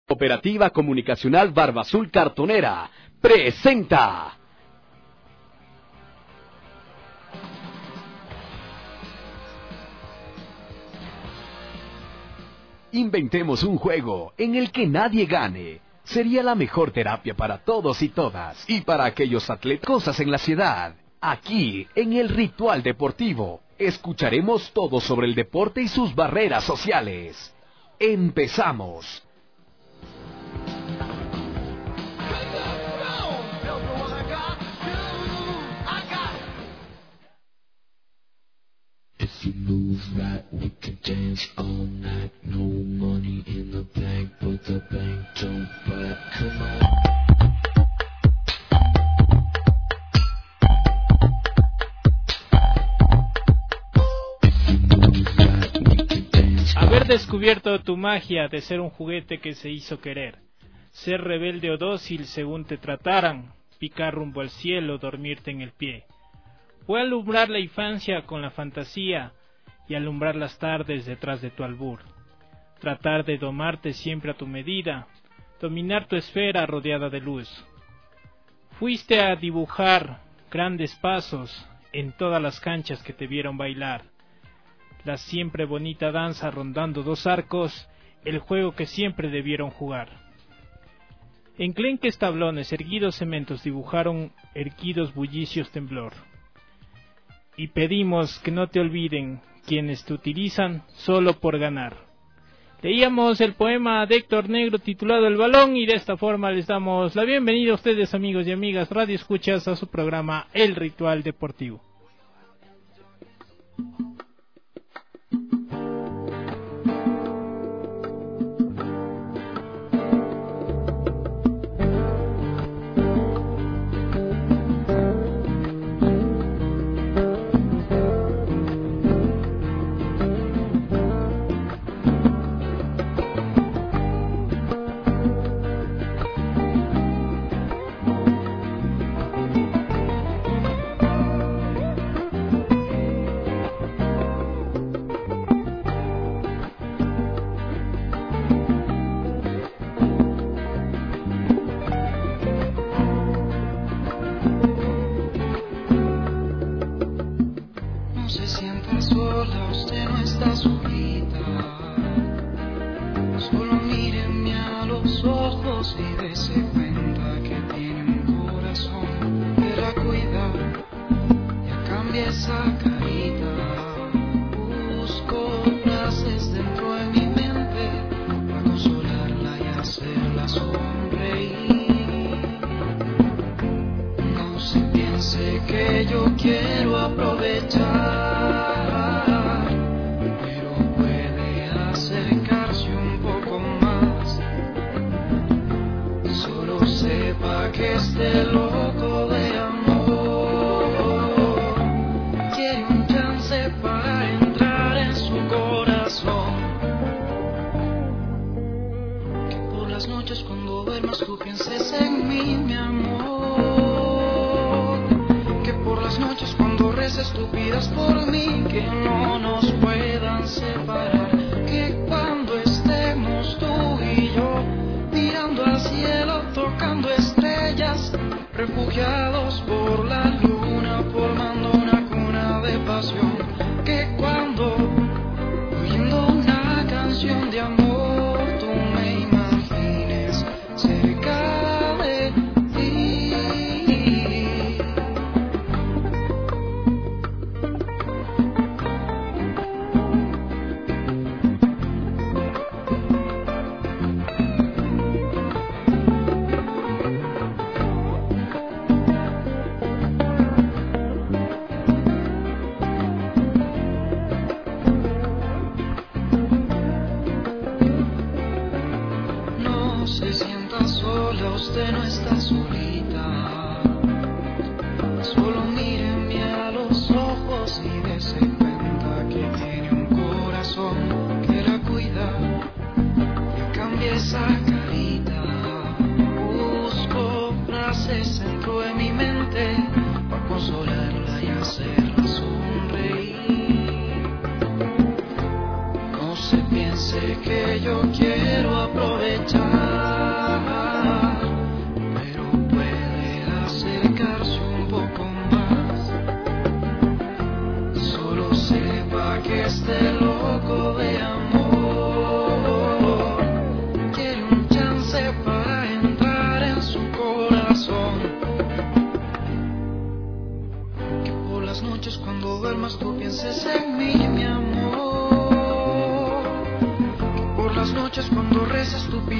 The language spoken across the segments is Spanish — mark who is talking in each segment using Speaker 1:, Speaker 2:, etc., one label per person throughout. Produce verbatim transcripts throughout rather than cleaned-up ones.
Speaker 1: Cooperativa Comunicacional Barba Azul Cartonera presenta. Inventemos un juego en el que nadie gane. Sería la mejor terapia para todos y todas, y para aquellos atletas cosas en la ciudad. Aquí, en el Ritual Deportivo, escucharemos todo sobre el deporte y sus barreras sociales. Empezamos.
Speaker 2: If you move right, we can dance all night. No money in the bank, but the bank don't bite. Come on.
Speaker 3: Haber descubierto tu magia de ser un juguete que se hizo querer, ser rebelde o dócil según te trataran, picar rumbo al cielo, dormirte en el pie. Fue alumbrar la infancia con la fantasía y alumbrar las tardes detrás de tu albur. Tratar de domarte siempre a tu medida, dominar tu esfera rodeada de luz. Fuiste a dibujar grandes pasos en todas las canchas que te vieron bailar. La siempre bonita danza rondando dos arcos, el juego que siempre debieron jugar. Enclenques tablones, erguidos cementos dibujaron erguidos bullicios temblor. Y pedimos que no te olviden quienes te utilizan solo por ganar. Leíamos el poema de Héctor Negro titulado El Balón, y de esta forma les damos la bienvenida a ustedes, amigos y amigas radio escuchas, a su programa El Ritual Deportivo.
Speaker 2: No se piense que yo quiero aprovechar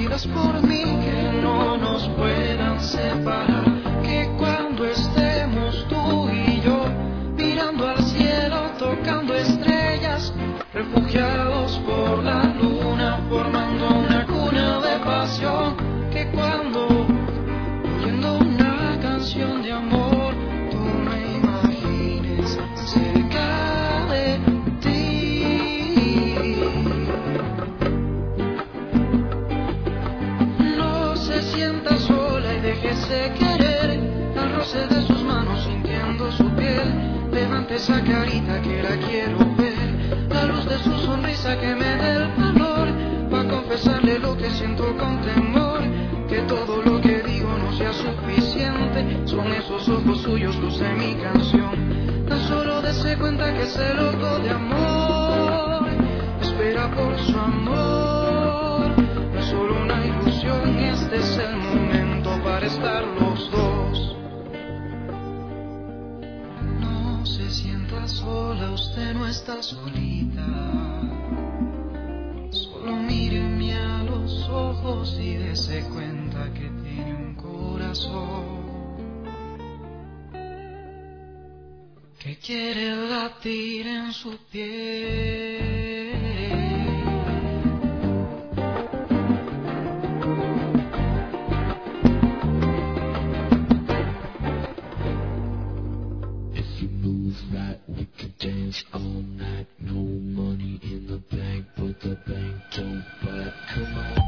Speaker 4: pidas por mí que no nos puedan separar, que cuando estemos tú y yo mirando al cielo, tocando estrellas, refugiados por la luna, formando una cuna de pasión, que cuando oyendo una canción de amor tú me imagines cerca de ti. No se sienta sola y déjese querer, al roce de sus manos sintiendo su piel. Levante esa carita que la quiero ver, la luz de su sonrisa que me dé el valor, pa' confesarle lo que siento con temor, que todo lo que digo no sea suficiente, son esos ojos suyos luz de mi canción. Tan solo dese cuenta que ese loco de amor espera por su amor, no es solo una ilusión, este es el momento para estar los dos. No se sienta sola, usted no está solita, solo míreme a los ojos y dese cuenta que tiene un corazón que quiere latir en su piel.
Speaker 2: If you move right, we can dance all night. No money in the bank, but the bank don't bite. Come on.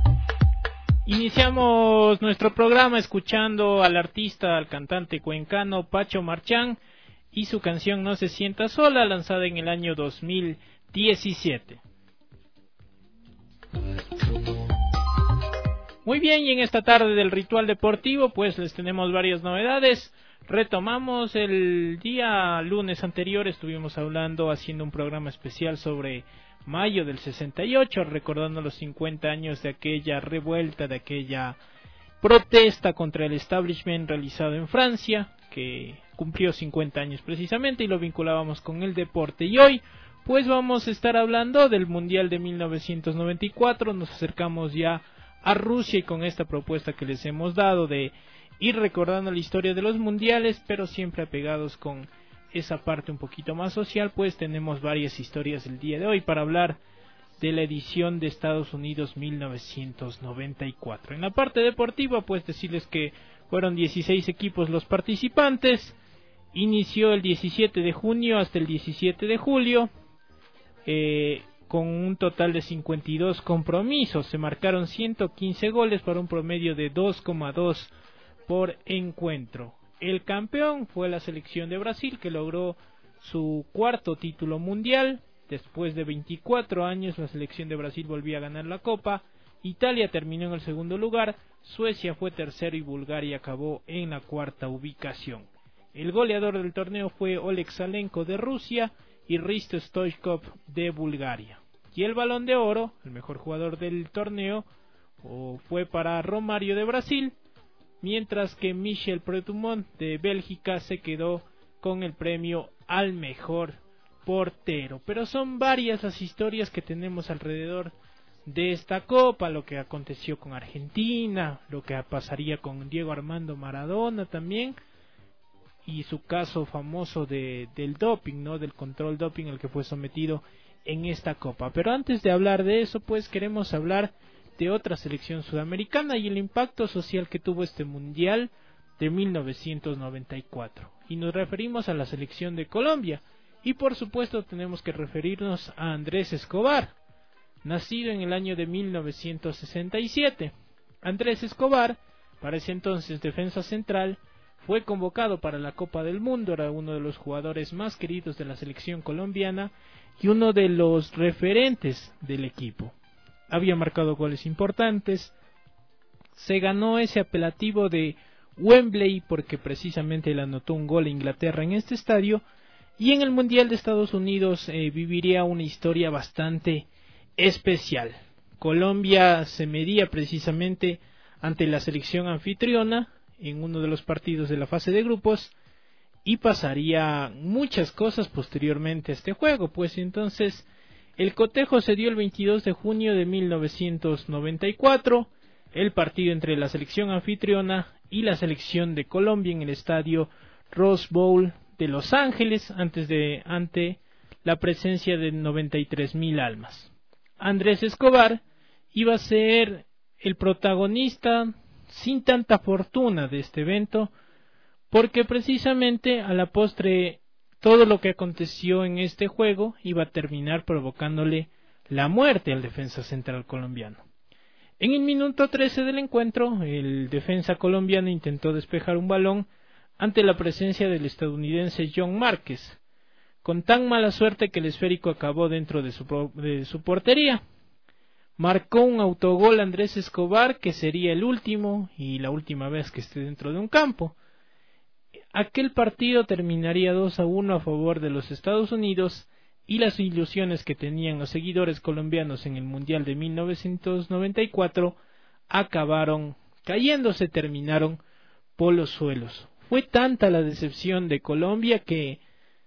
Speaker 3: Iniciamos nuestro programa escuchando al artista, al cantante cuencano Pacho Marchán y su canción No se sienta sola, lanzada en el año dos mil diecisiete. Muy bien, y en esta tarde del Ritual Deportivo pues les tenemos varias novedades. Retomamos el día lunes anterior, estuvimos hablando, haciendo un programa especial sobre mayo del sesenta y ocho, recordando los cincuenta años de aquella revuelta, de aquella protesta contra el establishment realizado en Francia, que cumplió cincuenta años precisamente, y lo vinculábamos con el deporte. Y hoy pues vamos a estar hablando del Mundial de mil novecientos noventa y cuatro, nos acercamos ya a Rusia y con esta propuesta que les hemos dado de ir recordando la historia de los mundiales, pero siempre apegados con esa parte un poquito más social, pues tenemos varias historias el día de hoy para hablar de la edición de Estados Unidos mil novecientos noventa y cuatro. En la parte deportiva, pues decirles que fueron dieciséis equipos los participantes, inició el diecisiete de junio hasta el diecisiete de julio, eh, con un total de cincuenta y dos compromisos, se marcaron ciento quince goles para un promedio de dos coma dos por encuentro. El campeón fue la selección de Brasil, que logró su cuarto título mundial. Después de veinticuatro años, la selección de Brasil volvió a ganar la Copa. Italia terminó en el segundo lugar, Suecia fue tercero y Bulgaria acabó en la cuarta ubicación. El goleador del torneo fue Oleg Salenko de Rusia y Risto Stoichkov de Bulgaria. Y el Balón de Oro, el mejor jugador del torneo, fue para Romário de Brasil, mientras que Michel Pretumont de Bélgica se quedó con el premio al mejor portero. Pero son varias las historias que tenemos alrededor de esta Copa, lo que aconteció con Argentina, lo que pasaría con Diego Armando Maradona también, y su caso famoso de, del doping, ¿no? Del control doping al que fue sometido en esta Copa. Pero antes de hablar de eso, pues queremos hablar de otra selección sudamericana y el impacto social que tuvo este Mundial de mil novecientos noventa y cuatro. Y nos referimos a la selección de Colombia. Y por supuesto tenemos que referirnos a Andrés Escobar, nacido en el año de mil novecientos sesenta y siete. Andrés Escobar, para ese entonces defensa central, fue convocado para la Copa del Mundo, era uno de los jugadores más queridos de la selección colombiana y uno de los referentes del equipo. Había marcado goles importantes, se ganó ese apelativo de Wembley porque precisamente le anotó un gol a Inglaterra en este estadio, y en el Mundial de Estados Unidos eh, viviría una historia bastante especial. Colombia se medía precisamente ante la selección anfitriona en uno de los partidos de la fase de grupos y pasaría muchas cosas posteriormente a este juego, pues entonces El cotejo se dio el veintidós de junio de mil novecientos noventa y cuatro, el partido entre la selección anfitriona y la selección de Colombia en el estadio Rose Bowl de Los Ángeles, antes de, ante la presencia de noventa y tres mil almas. Andrés Escobar iba a ser el protagonista sin tanta fortuna de este evento, porque precisamente a la postre todo lo que aconteció en este juego iba a terminar provocándole la muerte al defensa central colombiano. En el minuto trece del encuentro, el defensa colombiano intentó despejar un balón ante la presencia del estadounidense John Márquez, con tan mala suerte que el esférico acabó dentro de su, de su portería. Marcó un autogol Andrés Escobar, que sería el último y la última vez que esté dentro de un campo. Aquel partido terminaría dos a uno a favor de los Estados Unidos, y las ilusiones que tenían los seguidores colombianos en el Mundial de mil novecientos noventa y cuatro acabaron cayéndose, terminaron por los suelos. Fue tanta la decepción de Colombia que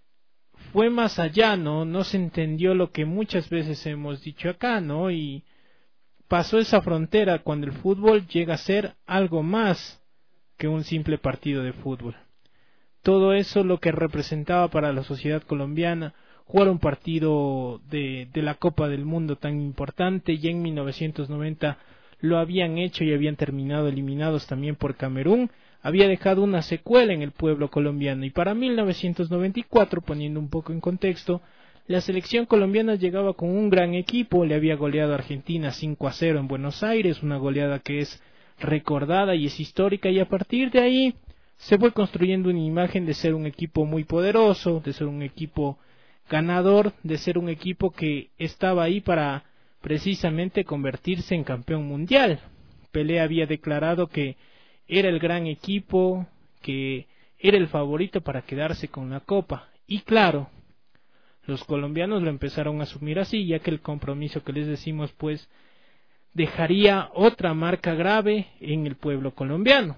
Speaker 3: fue más allá, ¿no? No se entendió lo que muchas veces hemos dicho acá, ¿no? Y pasó esa frontera cuando el fútbol llega a ser algo más que un simple partido de fútbol. Todo eso lo que representaba para la sociedad colombiana, jugar un partido de, de la Copa del Mundo tan importante. Ya en mil novecientos noventa lo habían hecho y habían terminado eliminados también por Camerún. Había dejado una secuela en el pueblo colombiano, y para mil novecientos noventa y cuatro, poniendo un poco en contexto, la selección colombiana llegaba con un gran equipo. Le había goleado a Argentina cinco a cero en Buenos Aires, una goleada que es recordada y es histórica, y a partir de ahí se fue construyendo una imagen de ser un equipo muy poderoso, de ser un equipo ganador, de ser un equipo que estaba ahí para precisamente convertirse en campeón mundial. Pelé había declarado que era el gran equipo, que era el favorito para quedarse con la copa, y claro, los colombianos lo empezaron a asumir así, ya que el compromiso que les decimos pues dejaría otra marca grave en el pueblo colombiano.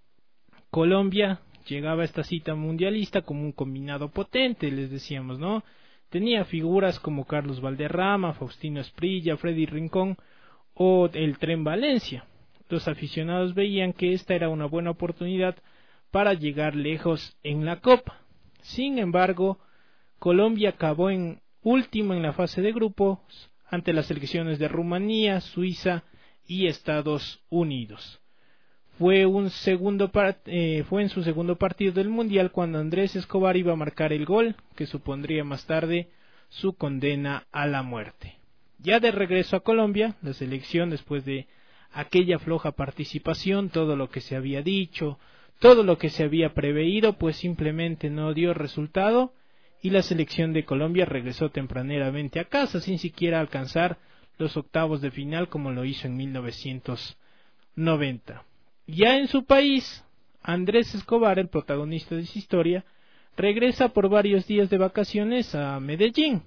Speaker 3: Colombia llegaba a esta cita mundialista como un combinado potente, les decíamos, ¿no? Tenía figuras como Carlos Valderrama, Faustino Asprilla, Freddy Rincón o el Tren Valencia. Los aficionados veían que esta era una buena oportunidad para llegar lejos en la Copa. Sin embargo, Colombia acabó en último en la fase de grupos ante las selecciones de Rumanía, Suiza y Estados Unidos. Fue, un segundo part, eh, fue en su segundo partido del Mundial cuando Andrés Escobar iba a marcar el gol que supondría más tarde su condena a la muerte. Ya de regreso a Colombia, la selección, después de aquella floja participación, todo lo que se había dicho, todo lo que se había preveído, pues simplemente no dio resultado, y la selección de Colombia regresó tempraneramente a casa sin siquiera alcanzar los octavos de final como lo hizo en mil novecientos noventa. Ya en su país, Andrés Escobar, el protagonista de esa historia, regresa por varios días de vacaciones a Medellín.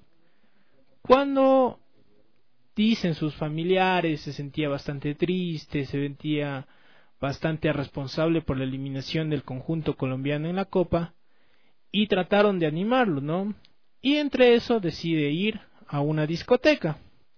Speaker 3: Cuando dicen sus familiares, se sentía bastante triste, se sentía bastante responsable por la eliminación del conjunto colombiano en la Copa, y trataron de animarlo, ¿no? Y entre eso decide ir a una discoteca.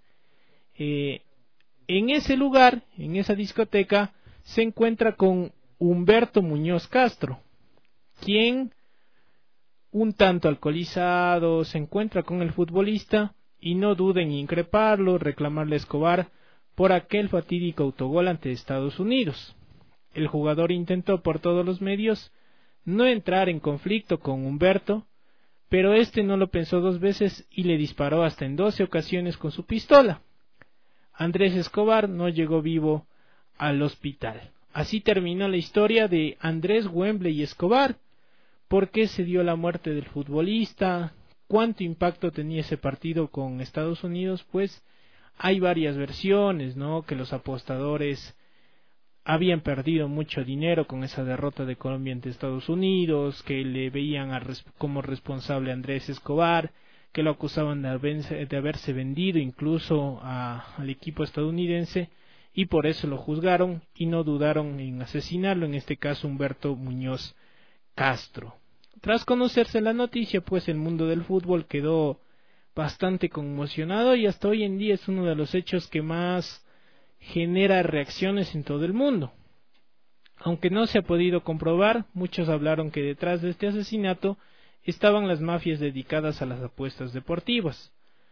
Speaker 3: Eh, en ese lugar, en esa discoteca, se encuentra con Humberto Muñoz Castro, quien, un tanto alcoholizado, se encuentra con el futbolista y no duda en increparlo, reclamarle a Escobar por aquel fatídico autogol ante Estados Unidos. El jugador intentó por todos los medios no entrar en conflicto con Humberto, pero este no lo pensó dos veces y le disparó hasta en doce ocasiones con su pistola. Andrés Escobar no llegó vivo al hospital. Así terminó la historia de Andrés Wembley Escobar. ¿Por qué se dio la muerte del futbolista? ¿Cuánto impacto tenía ese partido con Estados Unidos? Pues hay varias versiones, ¿no? Que los apostadores habían perdido mucho dinero con esa derrota de Colombia ante Estados Unidos, que le veían a res- como responsable a Andrés Escobar, que lo acusaban de haberse, de haberse vendido incluso a, al equipo estadounidense, y por eso lo juzgaron y no dudaron en asesinarlo, en este caso Humberto Muñoz Castro. Tras conocerse la noticia, pues el mundo del fútbol quedó bastante conmocionado y hasta hoy en día es uno de los hechos que más genera reacciones en todo el mundo. Aunque no se ha podido comprobar, muchos hablaron que detrás de este asesinato estaban las mafias dedicadas a las apuestas deportivas.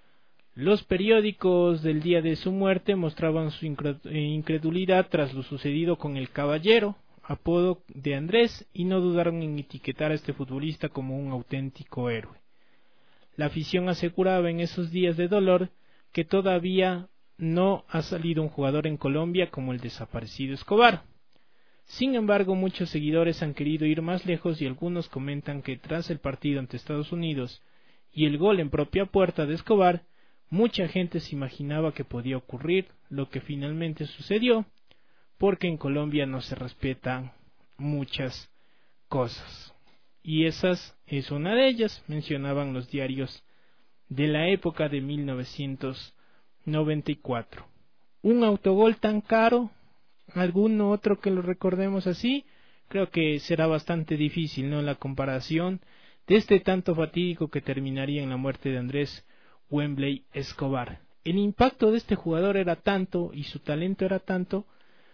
Speaker 3: Los periódicos del día de su muerte mostraban su incredulidad tras lo sucedido con el Caballero, apodo de Andrés, y no dudaron en etiquetar a este futbolista como un auténtico héroe. La afición aseguraba en esos días de dolor que todavía no ha salido un jugador en Colombia como el desaparecido Escobar. Sin embargo, muchos seguidores han querido ir más lejos y algunos comentan que tras el partido ante Estados Unidos y el gol en propia puerta de Escobar, mucha gente se imaginaba que podía ocurrir lo que finalmente sucedió, porque en Colombia no se respetan muchas cosas. Y esas es una de ellas, mencionaban los diarios de la época de mil novecientos noventa y cuatro. Un autogol tan caro, alguno otro que lo recordemos así, creo que será bastante difícil, ¿no? La comparación de este tanto fatídico que terminaría en la muerte de Andrés Wembley Escobar. El impacto de este jugador era tanto y su talento era tanto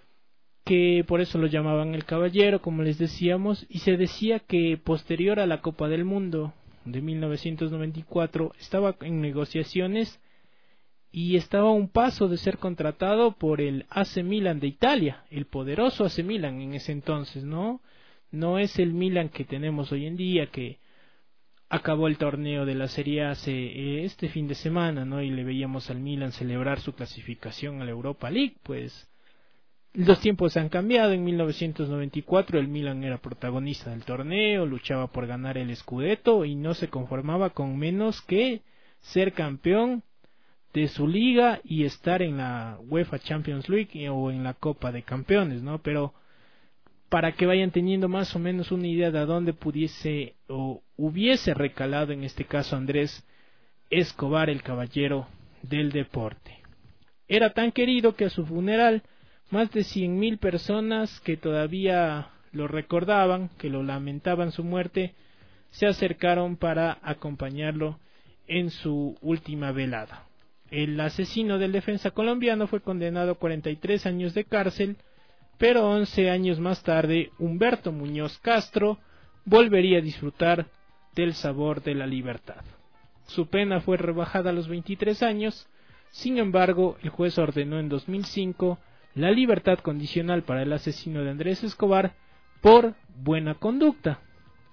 Speaker 3: que por eso lo llamaban el Caballero, como les decíamos, y se decía que posterior a la Copa del Mundo de mil novecientos noventa y cuatro estaba en negociaciones y estaba a un paso de ser contratado por el A C Milan de Italia, el poderoso A C Milan en ese entonces, ¿no? No es el Milan que tenemos hoy en día, que acabó el torneo de la Serie A hace este fin de semana, ¿no? Y le veíamos al Milan celebrar su clasificación a la Europa League. Pues los tiempos han cambiado. En mil novecientos noventa y cuatro el Milan era protagonista del torneo, luchaba por ganar el Scudetto y no se conformaba con menos que ser campeón de su liga y estar en la UEFA Champions League o en la Copa de Campeones, ¿no? Pero para que vayan teniendo más o menos una idea de a dónde pudiese o hubiese recalado en este caso Andrés Escobar, el caballero del deporte. Era tan querido que a su funeral más de cien mil personas que todavía lo recordaban, que lo lamentaban su muerte, se acercaron para acompañarlo en su última velada. El asesino del defensa colombiano fue condenado a cuarenta y tres años de cárcel, pero once años más tarde Humberto Muñoz Castro volvería a disfrutar del sabor de la libertad. Su pena fue rebajada a los veintitrés años, sin embargo el juez ordenó en dos mil cinco la libertad condicional para el asesino de Andrés Escobar por buena conducta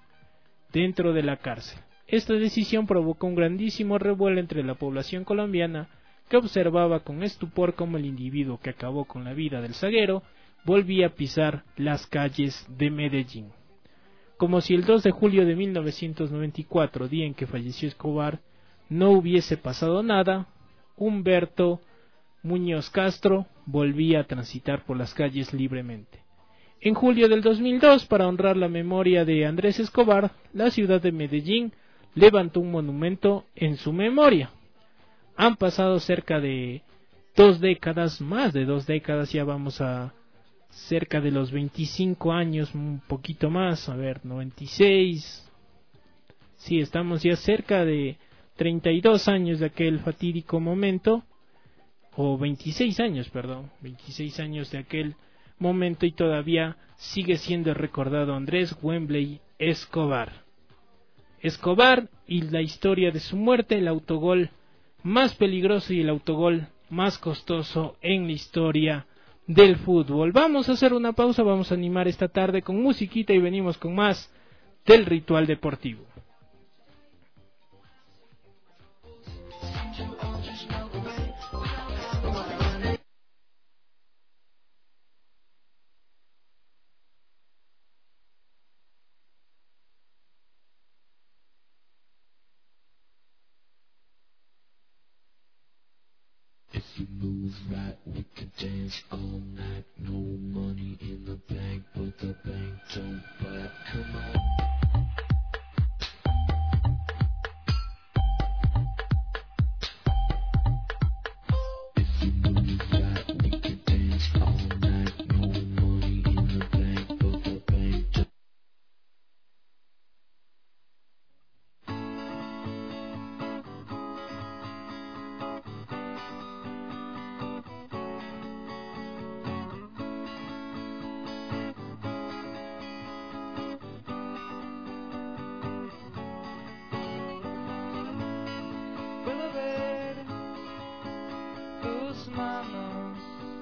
Speaker 3: dentro de la cárcel. Esta decisión provocó un grandísimo revuelo entre la población colombiana, que observaba con estupor cómo el individuo que acabó con la vida del zaguero volvía a pisar las calles de Medellín. Como si el dos de julio de mil novecientos noventa y cuatro, día en que falleció Escobar, no hubiese pasado nada, Humberto Muñoz Castro volvía a transitar por las calles libremente. En julio del dos mil dos, para honrar la memoria de Andrés Escobar, la ciudad de Medellín levantó un monumento en su memoria. Han pasado cerca de dos décadas, más de dos décadas, ya vamos a cerca de los veinticinco años, un poquito más, a ver, noventa y seis, sí, estamos ya cerca de treinta y dos años de aquel fatídico momento, o veintiséis años, perdón, veintiséis años de aquel momento y todavía sigue siendo recordado Andrés Wembley Escobar. Escobar y la historia de su muerte, el autogol más peligroso y el autogol más costoso en la historia del fútbol. Vamos a hacer una pausa, vamos a animar esta tarde con musiquita y venimos con más del Ritual Deportivo.
Speaker 2: If you move right, we could dance all night. No money in the bank, but the bank don't bite. Come on. If you move right, we could dance all night. No money in the bank, but the bank don't.
Speaker 3: ver tus manos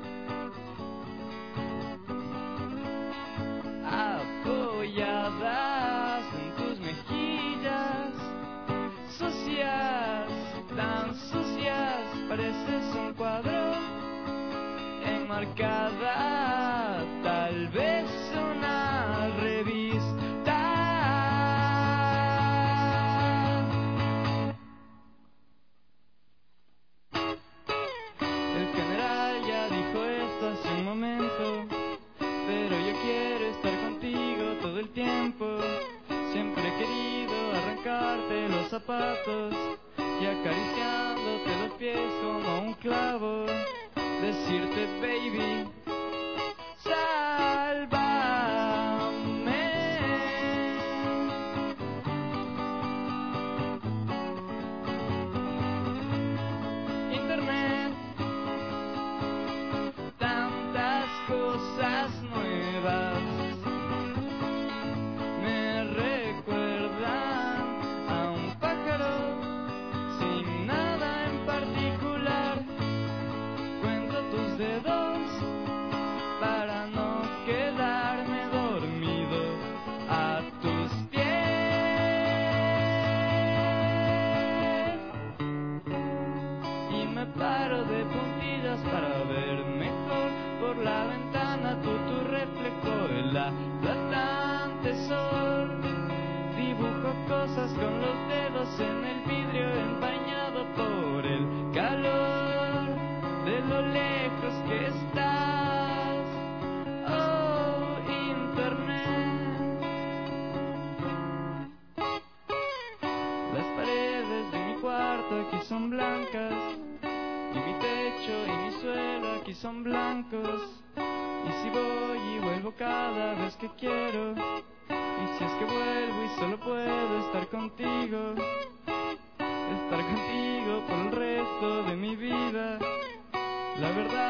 Speaker 3: apoyadas en tus mejillas, sucias, tan sucias, pareces un cuadro enmarcada, tal vez una revista. El general ya dijo esto hace un momento, pero yo quiero estar contigo todo el tiempo. Siempre he querido arrancarte los zapatos y acariciándote los pies como un clavo, decirte baby, sálvame. Internet, tantas cosas nuevas me recuerdan a un pájaro sin nada en particular. Cuento tus dedos para no quedarme dormido a tus pies. Y me paro de puntillas para ver mejor por la ventana, tú tu reflejo en la aplastante sol. Dibujo cosas con los dedos en el vidrio empañado por el calor de lo lejos que estás, oh internet. Las paredes de mi cuarto aquí son blancas, y mi techo y mi suelo aquí son blancos. Y si voy y vuelvo cada vez que quiero, y si es que vuelvo y solo puedo estar contigo, estar contigo por el resto de mi vida, la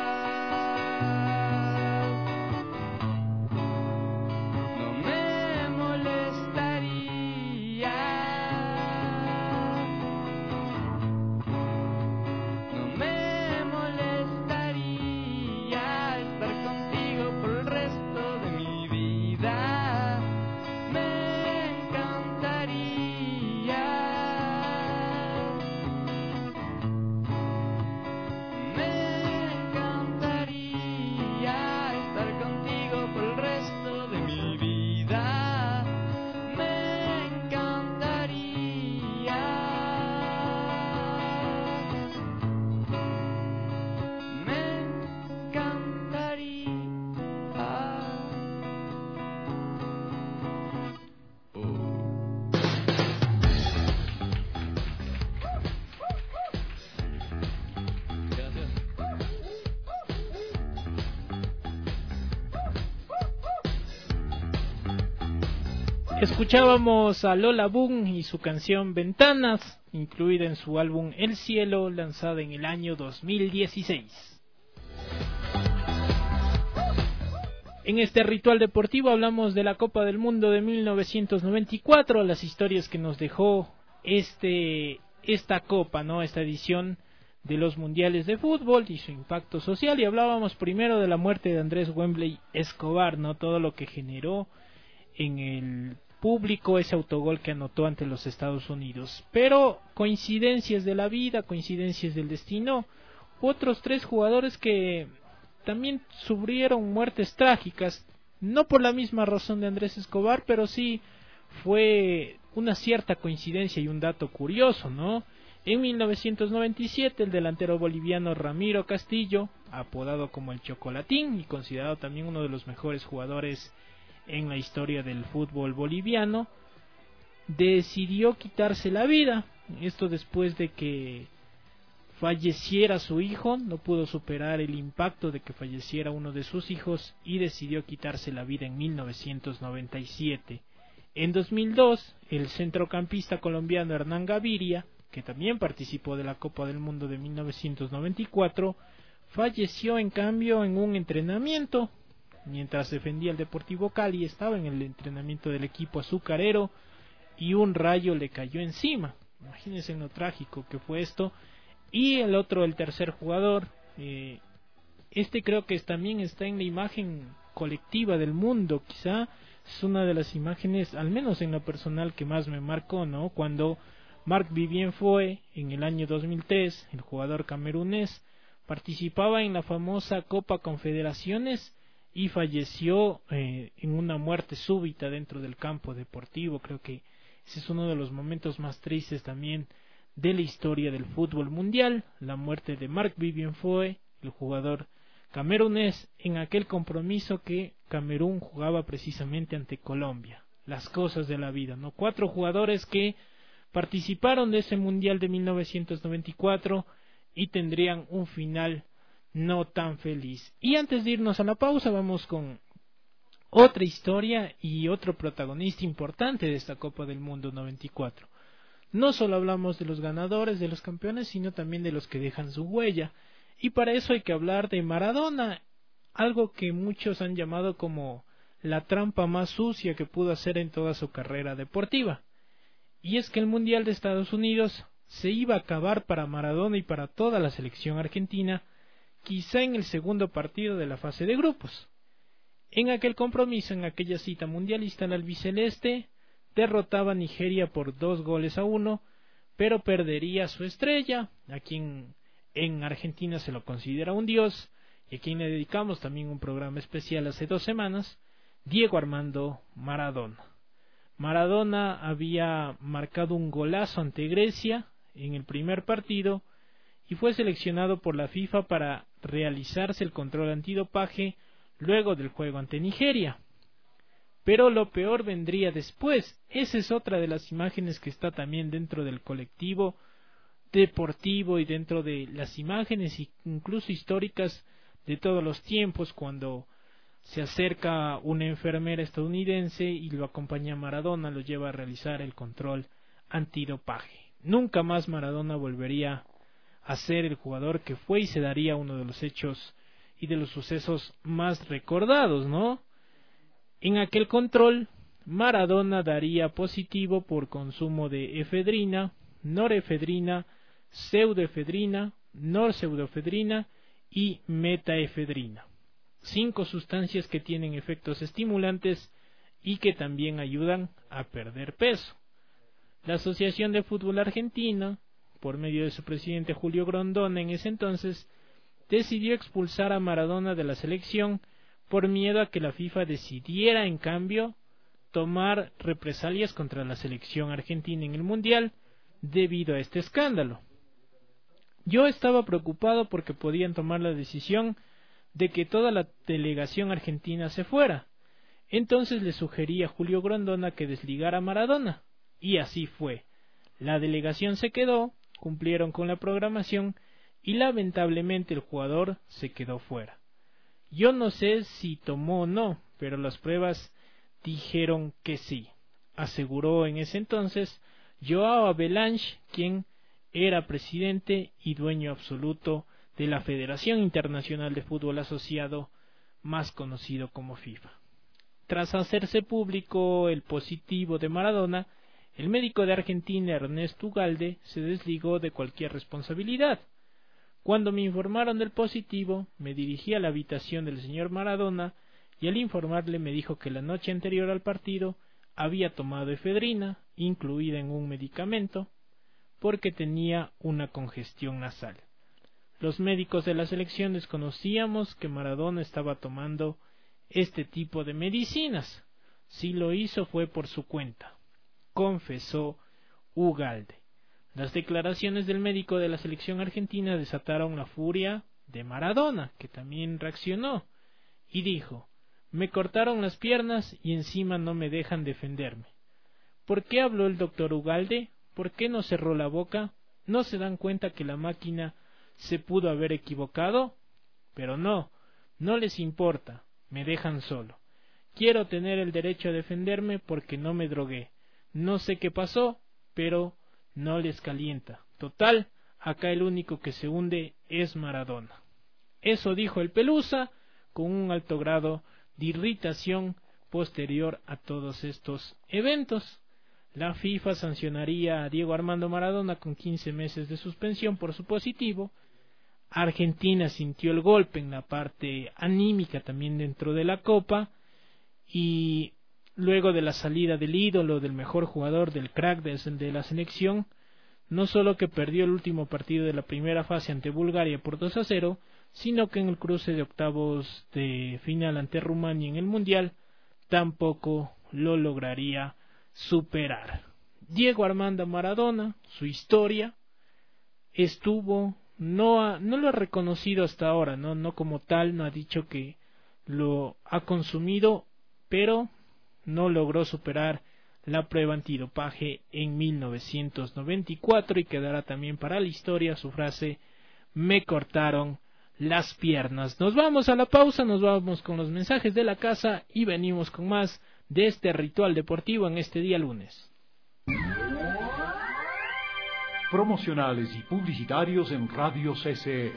Speaker 3: verdad no me molestaría, no me molestaría estar contigo por el resto de mi vida, me encantaría, me encantaría estar contigo por el resto de mi vida, me encantaría, me encantaría.
Speaker 5: Escuchábamos a Lola Bunn y su canción Ventanas, incluida en su álbum El Cielo, lanzada en el año dos mil dieciséis. En este ritual deportivo hablamos de la Copa del Mundo de mil novecientos noventa y cuatro, las historias que nos dejó este esta Copa, ¿no? Esta edición de los Mundiales de Fútbol y su impacto social. Y hablábamos primero de la muerte de Andrés Wembley Escobar, ¿no? Todo lo que generó en el público ese autogol que anotó ante los Estados Unidos. Pero coincidencias de la vida, coincidencias del destino, otros tres jugadores que también sufrieron muertes trágicas, no por la misma razón de Andrés Escobar, pero sí fue una cierta coincidencia y un dato curioso, ¿no? En mil novecientos noventa y siete, el delantero boliviano Ramiro Castillo, apodado como el Chocolatín y considerado también uno de los mejores jugadores en la historia del fútbol boliviano, decidió quitarse la vida. Esto después de que falleciera su hijo, no pudo superar el impacto de que falleciera uno de sus hijos y decidió quitarse la vida en mil novecientos noventa y siete. En dos mil dos, el centrocampista colombiano Hernán Gaviria, que también participó de la Copa del Mundo de mil novecientos noventa y cuatro, falleció en cambio en un entrenamiento. Mientras defendía el Deportivo Cali, estaba en el entrenamiento del equipo azucarero y un rayo le cayó encima. Imagínense lo trágico que fue esto. Y el otro, el tercer jugador, eh, este creo que también está en la imagen colectiva del mundo, quizá es una de las imágenes, al menos en lo personal, que más me marcó, ¿no? Cuando Marc-Vivien Foé, en el año dos mil tres, el jugador camerunés, participaba en la famosa Copa Confederaciones y falleció eh, en una muerte súbita dentro del campo deportivo. Creo que ese es uno de los momentos más tristes también de la historia del fútbol mundial, la muerte de Marc-Vivien Foé, el jugador camerunés, en aquel compromiso que Camerún jugaba precisamente ante Colombia. Las cosas de la vida, ¿no? Cuatro jugadores que participaron de ese mundial de mil novecientos noventa y cuatro y tendrían un final no tan feliz. Y antes de irnos a la pausa, vamos con otra historia y otro protagonista importante de esta Copa del Mundo noventa y cuatro. No solo hablamos de los ganadores, de los campeones, sino también de los que dejan su huella. Y para eso hay que hablar de Maradona, algo que muchos han llamado como la trampa más sucia que pudo hacer en toda su carrera deportiva. Y es que el Mundial de Estados Unidos se iba a acabar para Maradona y para toda la selección argentina, quizá en el segundo partido de la fase de grupos. En aquel compromiso, en aquella cita mundialista, el albiceleste derrotaba a Nigeria por dos goles a uno, pero perdería su estrella, a quien en Argentina se lo considera un dios, y a quien le dedicamos también un programa especial hace dos semanas, Diego Armando Maradona. Maradona había marcado un golazo ante Grecia en el primer partido y fue seleccionado por la FIFA para realizarse el control antidopaje luego del juego ante Nigeria. Pero lo peor vendría después. Esa es otra de las imágenes que está también dentro del colectivo deportivo y dentro de las imágenes incluso históricas de todos los tiempos, cuando se acerca una enfermera estadounidense y lo acompaña a Maradona, lo lleva a realizar el control antidopaje. Nunca más Maradona volvería a ser el jugador que fue y se daría uno de los hechos y de los sucesos más recordados, ¿no? En aquel control, Maradona daría positivo por consumo de efedrina, norefedrina, pseudoefedrina, norpseudoefedrina y metaefedrina. Cinco sustancias que tienen efectos estimulantes y que también ayudan a perder peso. La Asociación de Fútbol Argentina, por medio de su presidente Julio Grondona en ese entonces, decidió expulsar a Maradona de la selección por miedo a que la FIFA decidiera, en cambio, tomar represalias contra la selección argentina en el Mundial debido a este escándalo. Yo estaba preocupado porque podían tomar la decisión de que toda la delegación argentina se fuera. Entonces le sugerí a Julio Grondona que desligara a Maradona, y así fue. La delegación se quedó, cumplieron con la programación, y lamentablemente el jugador se quedó fuera. Yo no sé si tomó o no, pero las pruebas dijeron que sí, aseguró en ese entonces Joao Havelange, quien era presidente y dueño absoluto de la Federación Internacional de Fútbol Asociado, más conocido como FIFA. Tras hacerse público el positivo de Maradona, el médico de Argentina Ernesto Ugalde se desligó de cualquier responsabilidad. Cuando me informaron del positivo, me dirigí a la habitación del señor Maradona y al informarle me dijo que la noche anterior al partido había tomado efedrina, incluida en un medicamento, porque tenía una congestión nasal. Los médicos de la selección desconocíamos que Maradona estaba tomando este tipo de medicinas. Si lo hizo fue por su cuenta, confesó Ugalde. Las declaraciones del médico de la selección argentina desataron la furia de Maradona, que también reaccionó y dijo: me cortaron las piernas y encima no me dejan defenderme. ¿Por qué habló el doctor Ugalde? ¿Por qué no cerró la boca? ¿No se dan cuenta que la máquina se pudo haber equivocado? Pero no, no les importa, me dejan solo. Quiero tener el derecho a defenderme porque no me drogué. No sé qué pasó, pero no les calienta. Total, acá el único que se hunde es Maradona. Eso dijo el Pelusa, con un alto grado de irritación posterior a todos estos eventos. La FIFA sancionaría a Diego Armando Maradona con quince meses de suspensión por su positivo. Argentina sintió el golpe en la parte anímica también dentro de la Copa, y luego de la salida del ídolo, del mejor jugador, del crack de la selección, no solo que perdió el último partido de la primera fase ante Bulgaria por dos a cero, sino que en el cruce de octavos de final ante Rumania en el Mundial tampoco lo lograría superar. Diego Armando Maradona, su historia, estuvo, no ha, no lo ha reconocido hasta ahora, no, no como tal, no ha dicho que lo ha consumido, pero no logró superar la prueba antidopaje en mil novecientos noventa y cuatro, y quedará también para la historia su frase: me cortaron las piernas. Nos vamos a la pausa, nos vamos con los mensajes de la casa y venimos con más de este ritual deportivo en este día lunes.
Speaker 6: Promocionales y publicitarios en Radio C C E.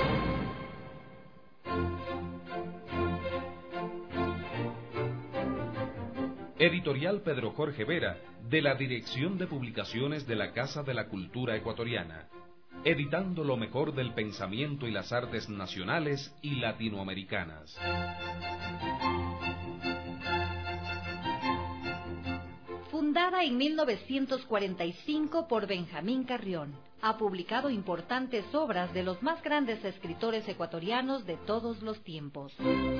Speaker 7: Editorial Pedro Jorge Vera, de la Dirección de Publicaciones de la Casa de la Cultura Ecuatoriana, editando lo mejor del pensamiento y las artes nacionales y latinoamericanas.
Speaker 8: Fundada en mil novecientos cuarenta y cinco por Benjamín Carrión, ha publicado importantes obras de los más grandes escritores ecuatorianos de todos los tiempos.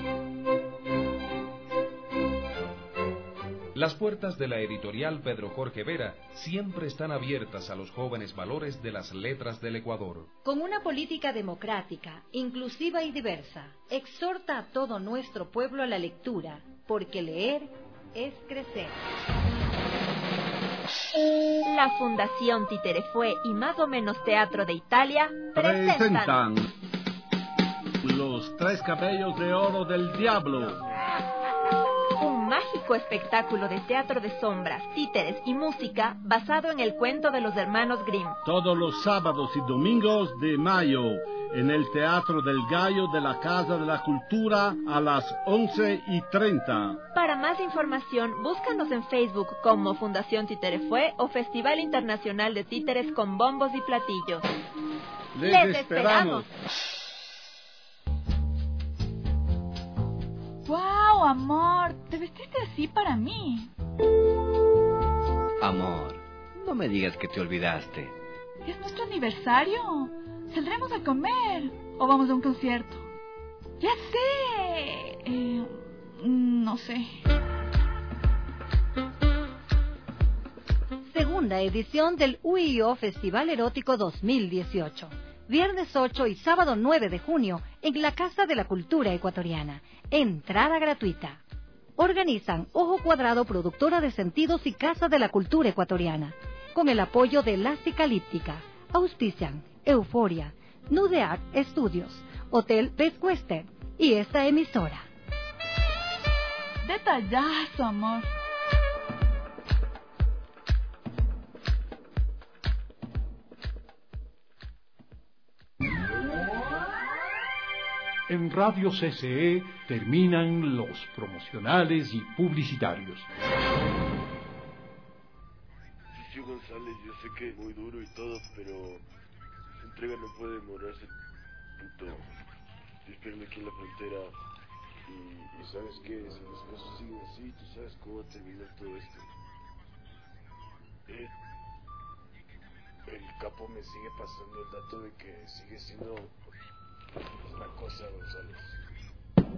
Speaker 7: Las puertas de la editorial Pedro Jorge Vera siempre están abiertas a los jóvenes valores de las letras del Ecuador.
Speaker 8: Con una política democrática, inclusiva y diversa, exhorta a todo nuestro pueblo a la lectura, porque leer es crecer.
Speaker 9: La Fundación Títere Fue y Más o Menos Teatro de Italia presentan,
Speaker 10: presentan Los Tres Cabellos de Oro del Diablo.
Speaker 9: Un mágico espectáculo de teatro de sombras, títeres y música basado en el cuento de los hermanos Grimm.
Speaker 10: Todos los sábados y domingos de mayo, en el Teatro del Gallo de la Casa de la Cultura a las once y treinta.
Speaker 9: Para más información, búscanos en Facebook como Fundación Títere Fue o Festival Internacional de Títeres con Bombos y Platillos.
Speaker 10: Les,
Speaker 9: ¡Les
Speaker 10: esperamos!
Speaker 11: ¡Wow, amor! ¿Te vestiste así para mí?
Speaker 12: Amor, no me digas que te olvidaste.
Speaker 11: Es nuestro aniversario. ¿Saldremos a comer o vamos a un concierto? ¡Ya sé! Eh, no sé.
Speaker 8: Segunda edición del U I O Festival Erótico dos mil dieciocho. Viernes ocho y sábado nueve de junio en la Casa de la Cultura Ecuatoriana. Entrada gratuita. Organizan Ojo Cuadrado, Productora de Sentidos y Casa de la Cultura Ecuatoriana. Con el apoyo de La Cicalíptica. Auspician Euforia, Nudeart Studios, Hotel Best Western y esta emisora.
Speaker 11: Detallazo, amor.
Speaker 6: En Radio C C E terminan los promocionales y publicitarios.
Speaker 13: Chicho González, yo sé que es muy duro y todo, pero esa entrega no puede demorarse, puto. Estoy esperando aquí en la frontera y, y ¿sabes qué? Si las cosas siguen así, tú sabes cómo va a terminar todo esto. Eh, el capo me sigue pasando el dato de que sigue siendo una cosa, González.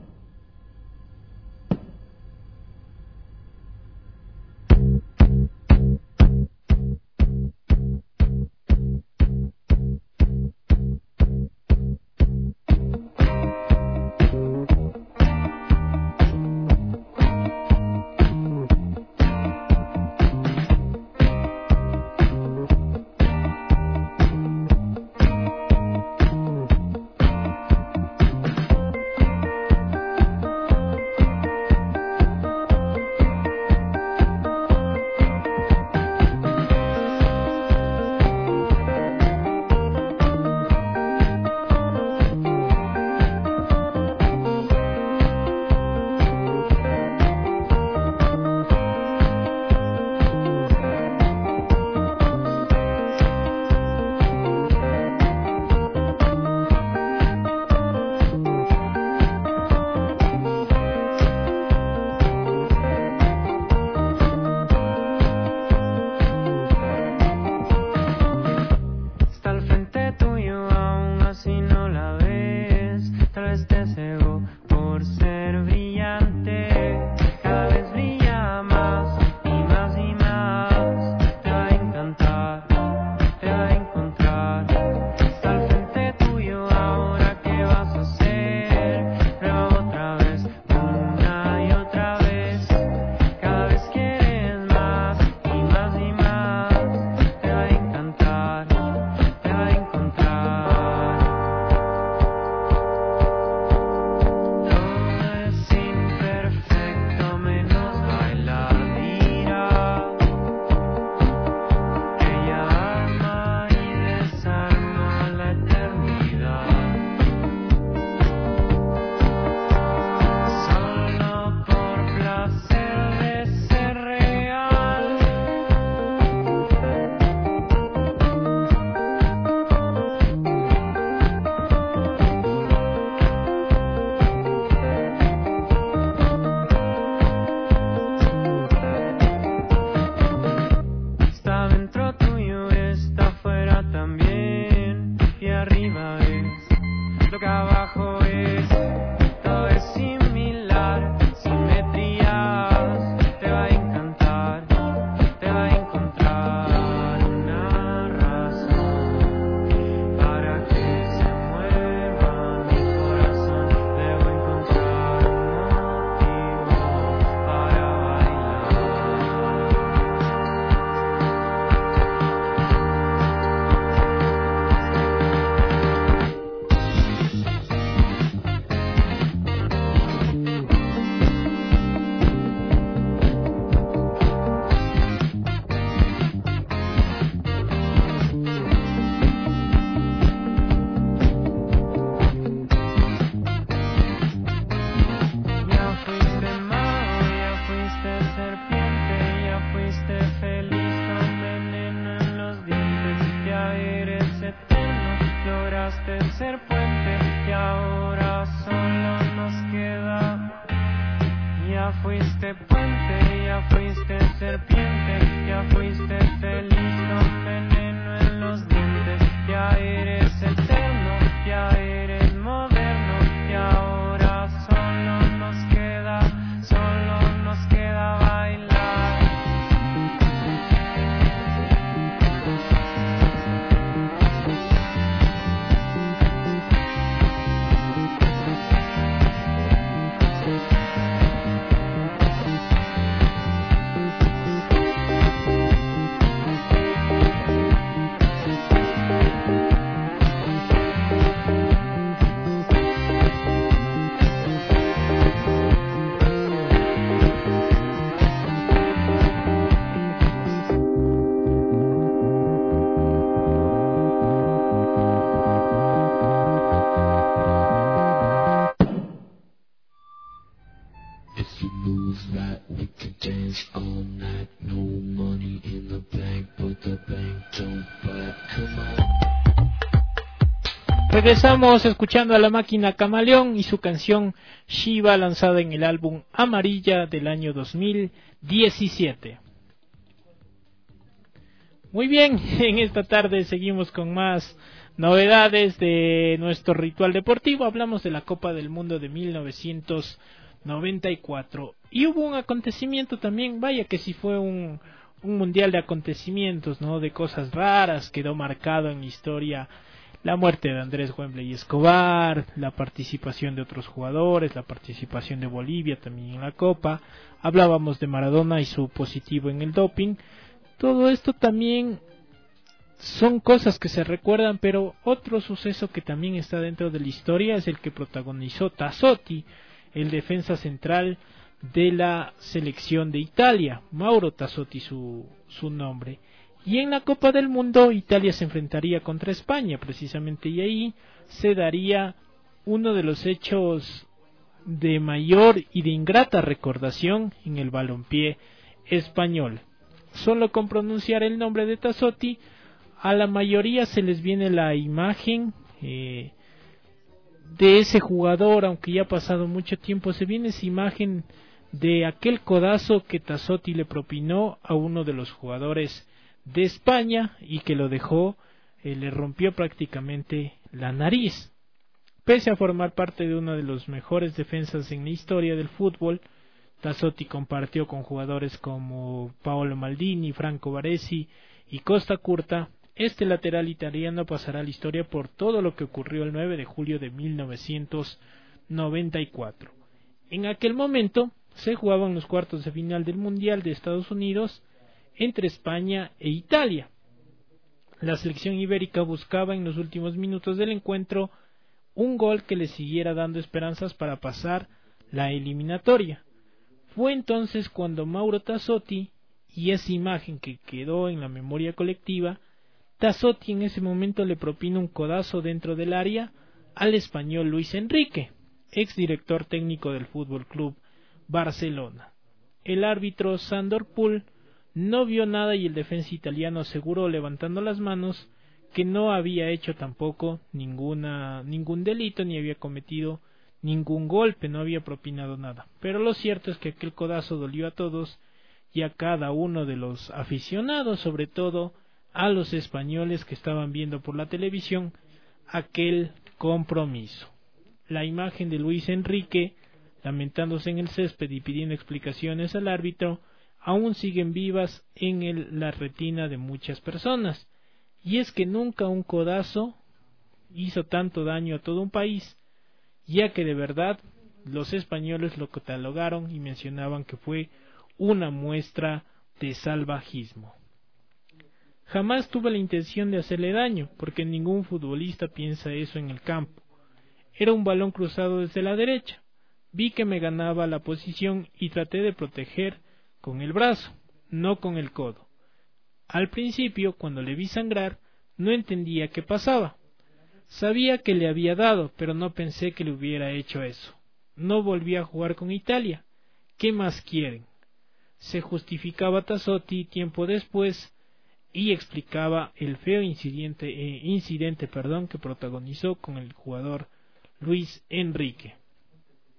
Speaker 14: Ya fuiste puente, ya fuiste serpiente, ya fuiste feliz con veneno en los dientes. Ya eres eterno, ya eres moderno, y ahora solo nos queda, solo nos queda bailar.
Speaker 2: If you move right, we can dance all night. No money in the bank, but the bank don't bite. Come on.
Speaker 5: Regresamos escuchando a La Máquina Camaleón y su canción Shiva, lanzada en el álbum Amarilla del año dos mil diecisiete. Muy bien, en esta tarde seguimos con más novedades de nuestro ritual deportivo. Hablamos de la Copa del Mundo de mil novecientos noventa y cuatro y hubo un acontecimiento también, vaya que sí fue un, un mundial de acontecimientos, ¿no? De cosas raras. Quedó marcado en la historia la muerte de Andrés Wembley y Escobar, la participación de otros jugadores, la participación de Bolivia también en la Copa. Hablábamos de Maradona y su positivo en el doping. Todo esto también son cosas que se recuerdan, pero otro suceso que también está dentro de la historia es el que protagonizó Tassotti, el defensa central de la selección de Italia, Mauro Tassotti su, su nombre. Y en la Copa del Mundo Italia se enfrentaría contra España precisamente, y ahí se daría uno de los hechos de mayor y de ingrata recordación en el balompié español. Solo con pronunciar el nombre de Tassotti, a la mayoría se les viene la imagen eh, de ese jugador, aunque ya ha pasado mucho tiempo, se viene esa imagen de aquel codazo que Tassotti le propinó a uno de los jugadores de España y que lo dejó, eh, le rompió prácticamente la nariz. Pese a formar parte de una de los mejores defensas en la historia del fútbol, Tassotti compartió con jugadores como Paolo Maldini, Franco Baresi y Costa Curta. Este lateral italiano pasará a la historia por todo lo que ocurrió el nueve de julio de mil novecientos noventa y cuatro. En aquel momento se jugaban los cuartos de final del Mundial de Estados Unidos entre España e Italia. La selección ibérica buscaba en los últimos minutos del encuentro un gol que le siguiera dando esperanzas para pasar la eliminatoria. Fue entonces cuando Mauro Tassotti, y esa imagen que quedó en la memoria colectiva, Tassotti en ese momento le propina un codazo dentro del área al español Luis Enrique, ex director técnico del Fútbol Club Barcelona. El árbitro Sandor Pull no vio nada y el defensa italiano aseguró, levantando las manos, que no había hecho tampoco ninguna ningún delito ni había cometido ningún golpe, no había propinado nada. Pero lo cierto es que aquel codazo dolió a todos y a cada uno de los aficionados, sobre todo a los españoles que estaban viendo por la televisión aquel compromiso. La imagen de Luis Enrique lamentándose en el césped y pidiendo explicaciones al árbitro aún siguen vivas en el, la retina de muchas personas, y es que nunca un codazo hizo tanto daño a todo un país, ya que de verdad los españoles lo catalogaron y mencionaban que fue una muestra de salvajismo. Jamás tuve la intención de hacerle daño, porque ningún futbolista piensa eso en el campo. Era un balón cruzado desde la derecha. Vi que me ganaba la posición y traté de proteger con el brazo, no con el codo. Al principio, cuando le vi sangrar, no entendía qué pasaba. Sabía que le había dado, pero no pensé que le hubiera hecho eso. No volví a jugar con Italia. ¿Qué más quieren? Se justificaba Tassotti tiempo después y explicaba el feo incidente, eh, incidente perdón, que protagonizó con el jugador Luis Enrique.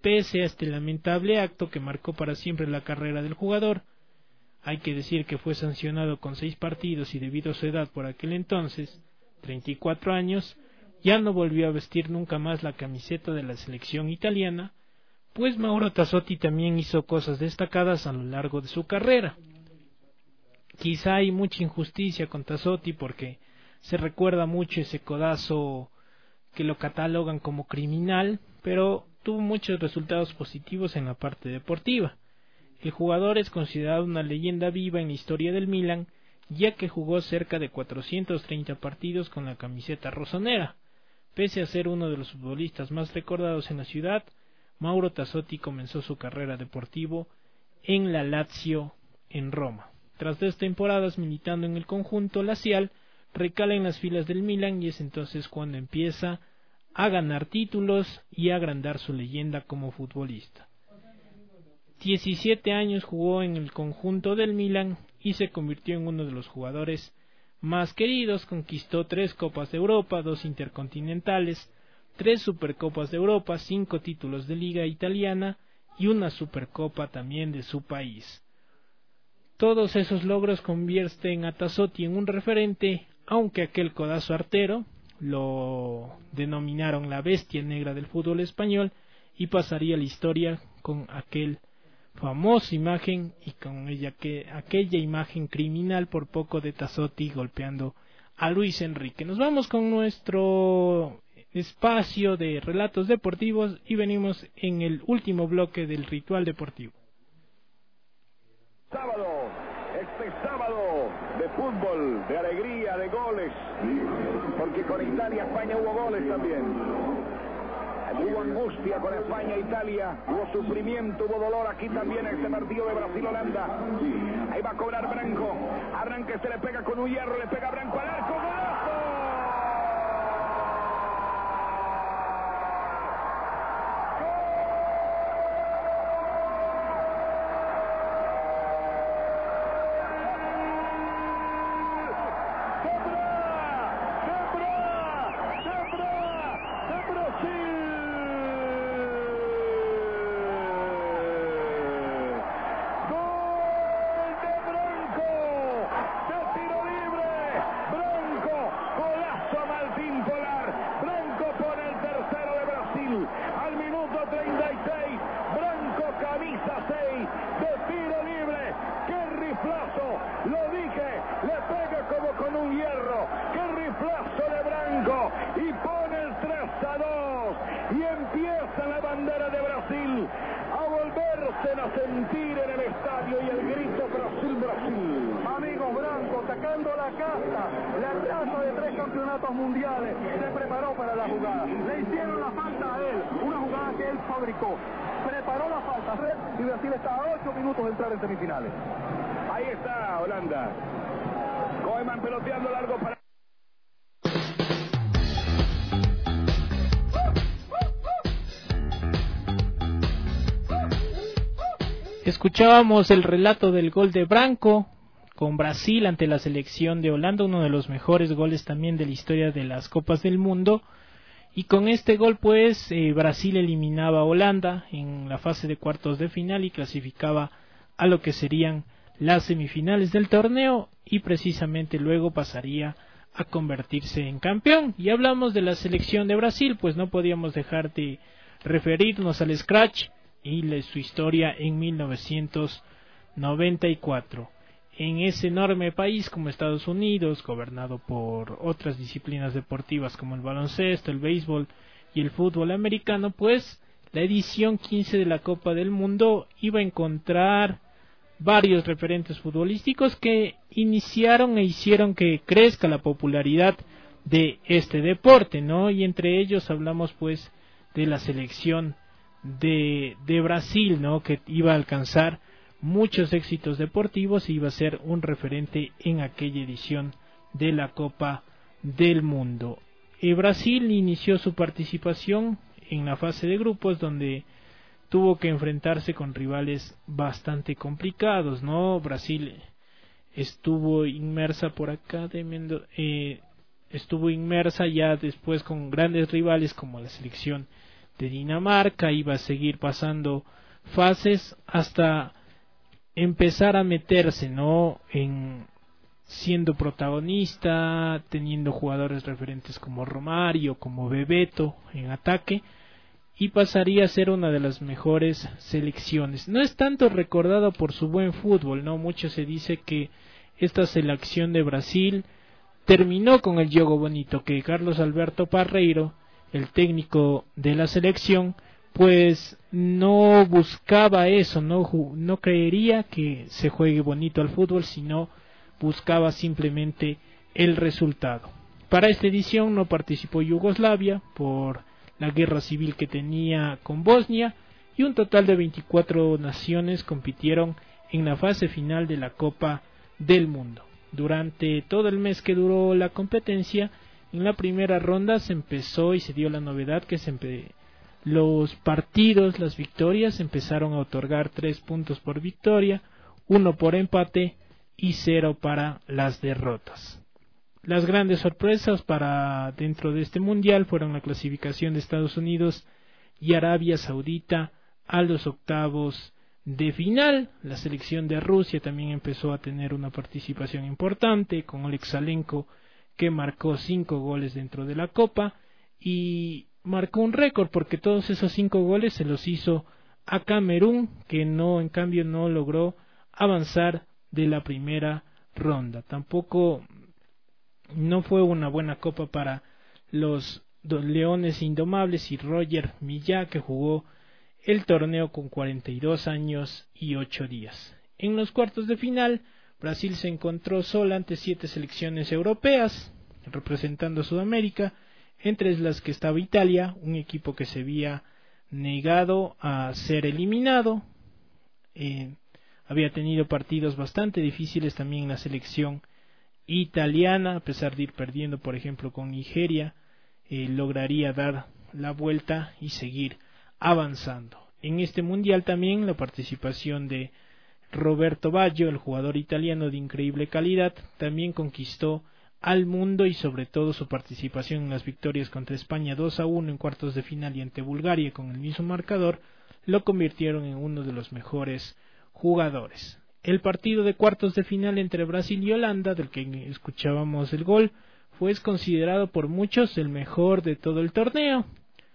Speaker 5: pese a este lamentable acto que marcó para siempre la carrera del jugador. Hay que decir que fue sancionado con seis partidos y debido a su edad por aquel entonces, treinta y cuatro años, ya no volvió a vestir nunca más la camiseta de la selección italiana, pues Mauro Tassotti también hizo cosas destacadas a lo largo de su carrera. Quizá hay mucha injusticia con Tassotti porque se recuerda mucho ese codazo que lo catalogan como criminal, pero tuvo muchos resultados positivos en la parte deportiva. El jugador es considerado una leyenda viva en la historia del Milan, ya que jugó cerca de cuatrocientos treinta partidos con la camiseta rosonera. Pese a ser uno de los futbolistas más recordados en la ciudad, Mauro Tassotti comenzó su carrera deportiva en la Lazio en Roma. Tras dos temporadas militando en el conjunto lazial, recala en las filas del Milan y es entonces cuando empieza a ganar títulos y a agrandar su leyenda como futbolista. diecisiete años jugó en el conjunto del Milan y se convirtió en uno de los jugadores más queridos. Conquistó tres Copas de Europa, dos Intercontinentales, tres Supercopas de Europa, cinco títulos de Liga Italiana y una Supercopa también de su país. Todos esos logros convierten a Tassotti en un referente, aunque aquel codazo artero lo denominaron la bestia negra del fútbol español y pasaría a la historia con aquel famosa imagen y con ella que aquella imagen criminal por poco de Tassotti golpeando a Luis Enrique. Nos vamos con nuestro espacio de relatos deportivos y venimos en el último bloque del ritual deportivo.
Speaker 15: Sábado, este sábado de fútbol, de alegría, de goles, porque con Italia, España hubo goles también. Hubo angustia con España e Italia, hubo sufrimiento, hubo dolor aquí también en este partido de Brasil-Holanda. Ahí va a cobrar Branco, arranque, se le pega con un hierro, le pega Branco al arco, ¡golazo!
Speaker 16: Preparó la falta y Brasil está a ocho minutos de entrar en semifinales.
Speaker 15: Ahí está Holanda. Koeman peloteando largo para...
Speaker 5: Escuchábamos el relato del gol de Branco con Brasil ante la selección de Holanda, uno de los mejores goles también de la historia de las Copas del Mundo. Y con este gol pues eh, Brasil eliminaba a Holanda en la fase de cuartos de final y clasificaba a lo que serían las semifinales del torneo y precisamente luego pasaría a convertirse en campeón. Y hablamos de la selección de Brasil, pues no podíamos dejar de referirnos al Scratch y le, su historia en mil novecientos noventa y cuatro. En ese enorme país como Estados Unidos, gobernado por otras disciplinas deportivas como el baloncesto, el béisbol y el fútbol americano, pues la edición quince de la Copa del Mundo iba a encontrar varios referentes futbolísticos que iniciaron e hicieron que crezca la popularidad de este deporte, ¿no? Y entre ellos hablamos pues de la selección de, de Brasil, ¿no? Que iba a alcanzar muchos éxitos deportivos y iba a ser un referente en aquella edición de la Copa del Mundo. Y Brasil inició su participación en la fase de grupos donde tuvo que enfrentarse con rivales bastante complicados, ¿no? Brasil estuvo inmersa por acá de Mendo, eh, estuvo inmersa ya después con grandes rivales como la selección de Dinamarca, iba a seguir pasando fases hasta empezar a meterse, ¿no?, en siendo protagonista, teniendo jugadores referentes como Romario, como Bebeto en ataque, y pasaría a ser una de las mejores selecciones. No es tanto recordado por su buen fútbol, ¿no? Mucho se dice que esta selección de Brasil terminó con el juego bonito, que Carlos Alberto Parreiro, el técnico de la selección, pues no buscaba eso, no, no creería que se juegue bonito al fútbol, sino buscaba simplemente el resultado. Para esta edición no participó Yugoslavia por la guerra civil que tenía con Bosnia, y un total de veinticuatro naciones compitieron en la fase final de la Copa del Mundo. Durante todo el mes que duró la competencia, en la primera ronda se empezó y se dio la novedad que se empe- los partidos, las victorias, empezaron a otorgar tres puntos por victoria, uno por empate y cero para las derrotas. Las grandes sorpresas para dentro de este mundial fueron la clasificación de Estados Unidos y Arabia Saudita a los octavos de final. La selección de Rusia también empezó a tener una participación importante, con Oleg Salenko, que marcó cinco goles dentro de la Copa, y marcó un récord porque todos esos cinco goles se los hizo a Camerún, que no, en cambio, no logró avanzar de la primera ronda. Tampoco no fue una buena Copa para los Leones Indomables y Roger Millá, que jugó el torneo con cuarenta y dos años y ocho días. En los cuartos de final, Brasil se encontró sola ante siete selecciones europeas, representando a Sudamérica, entre las que estaba Italia, un equipo que se había negado a ser eliminado. Eh, había tenido partidos bastante difíciles también en la selección italiana, a pesar de ir perdiendo, por ejemplo, con Nigeria, eh, lograría dar la vuelta y seguir avanzando. En este mundial también la participación de Roberto Baggio, el jugador italiano de increíble calidad, también conquistó al mundo, y sobre todo su participación en las victorias contra España dos a uno en cuartos de final y ante Bulgaria con el mismo marcador, lo convirtieron en uno de los mejores jugadores. El partido de cuartos de final entre Brasil y Holanda, del que escuchábamos el gol, fue considerado por muchos el mejor de todo el torneo.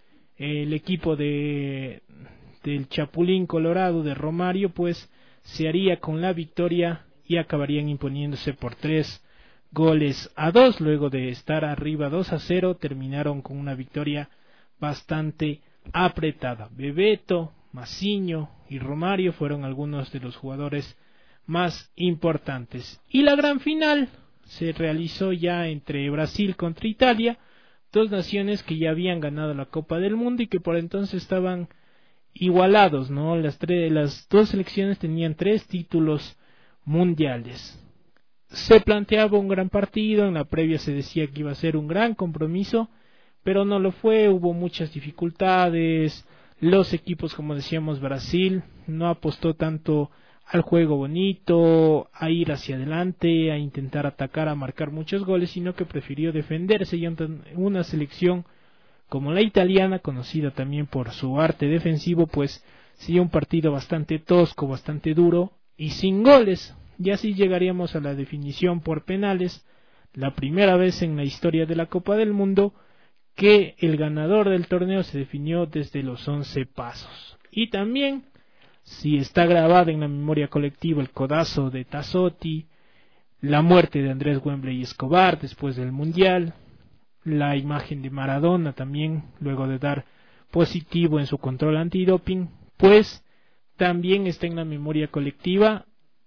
Speaker 5: El equipo de del Chapulín Colorado de Romario pues se haría con la victoria y acabarían imponiéndose por tres goles a dos. Luego de estar arriba dos a cero, terminaron con una victoria bastante apretada. Bebeto, Mazinho y Romario fueron algunos de los jugadores más importantes. Y la gran final se realizó ya entre Brasil contra Italia, dos naciones que ya habían ganado la Copa del Mundo y que por entonces estaban igualados, ¿no? Las, tres, las dos selecciones tenían tres títulos mundiales. Se planteaba un gran partido, en la previa se decía que iba a ser un gran compromiso, pero no lo fue, hubo muchas dificultades. Los equipos, como decíamos, Brasil no apostó tanto al juego bonito, a ir hacia adelante, a intentar atacar, a marcar muchos goles, sino que prefirió defenderse, y una selección como la italiana, conocida también por su arte defensivo, pues siguió un partido bastante tosco, bastante duro y sin goles. Y así llegaríamos a la definición por penales, la primera vez en la historia de la Copa del Mundo que el ganador del torneo se definió desde los once pasos. Y también, si está grabada en la memoria colectiva el codazo de Tassotti, la muerte de Andrés Wembley Escobar después del Mundial, la imagen de Maradona también luego de dar positivo en su control antidoping, pues también está en la memoria colectiva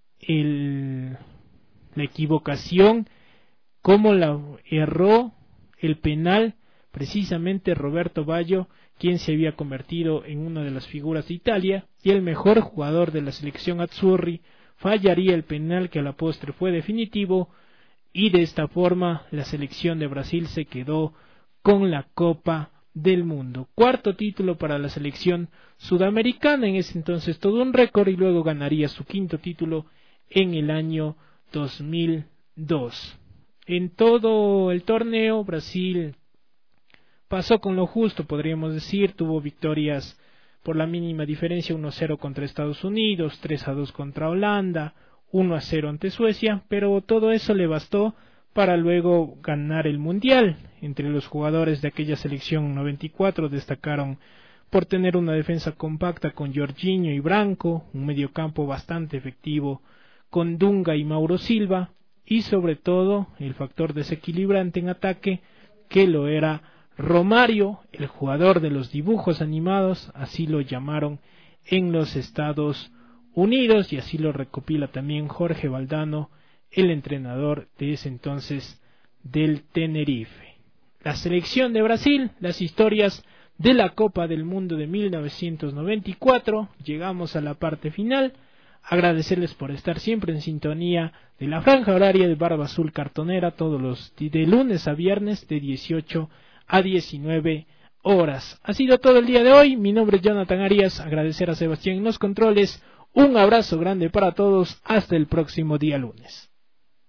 Speaker 5: el, la equivocación, cómo la erró el penal precisamente Roberto Baggio, quien se había convertido en una de las figuras de Italia y el mejor jugador de la selección azzurri, fallaría el penal que a la postre fue definitivo, y de esta forma la selección de Brasil se quedó con la Copa del Mundo. Cuarto título para la selección sudamericana, en ese entonces todo un récord, y luego ganaría su quinto título en el año dos mil dos. En todo el torneo Brasil pasó con lo justo, podríamos decir. Tuvo victorias por la mínima diferencia, uno a cero contra Estados Unidos, tres a dos contra Holanda, uno a cero ante Suecia, pero todo eso le bastó para luego ganar el Mundial. Entre los jugadores de aquella selección noventa y cuatro destacaron por tener una defensa compacta con Jorginho y Branco, un mediocampo bastante efectivo con Dunga y Mauro Silva, y sobre todo el factor desequilibrante en ataque que lo era Romario, el jugador de los dibujos animados, así lo llamaron en los Estados Unidos, y así lo recopila también Jorge Valdano, el entrenador de ese entonces del Tenerife. La selección de Brasil, las historias de la Copa del Mundo de mil novecientos noventa y cuatro. Llegamos a la parte final. Agradecerles por estar siempre en sintonía de la franja horaria de Barba Azul Cartonera, todos los de lunes a viernes de dieciocho a diecinueve horas. Ha sido todo el día de hoy. Mi nombre es Jonathan Arias. Agradecer a Sebastián en los controles. Un abrazo grande para todos. Hasta el próximo día lunes.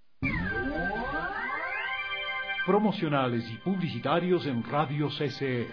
Speaker 6: Promocionales y publicitarios en Radio C C E.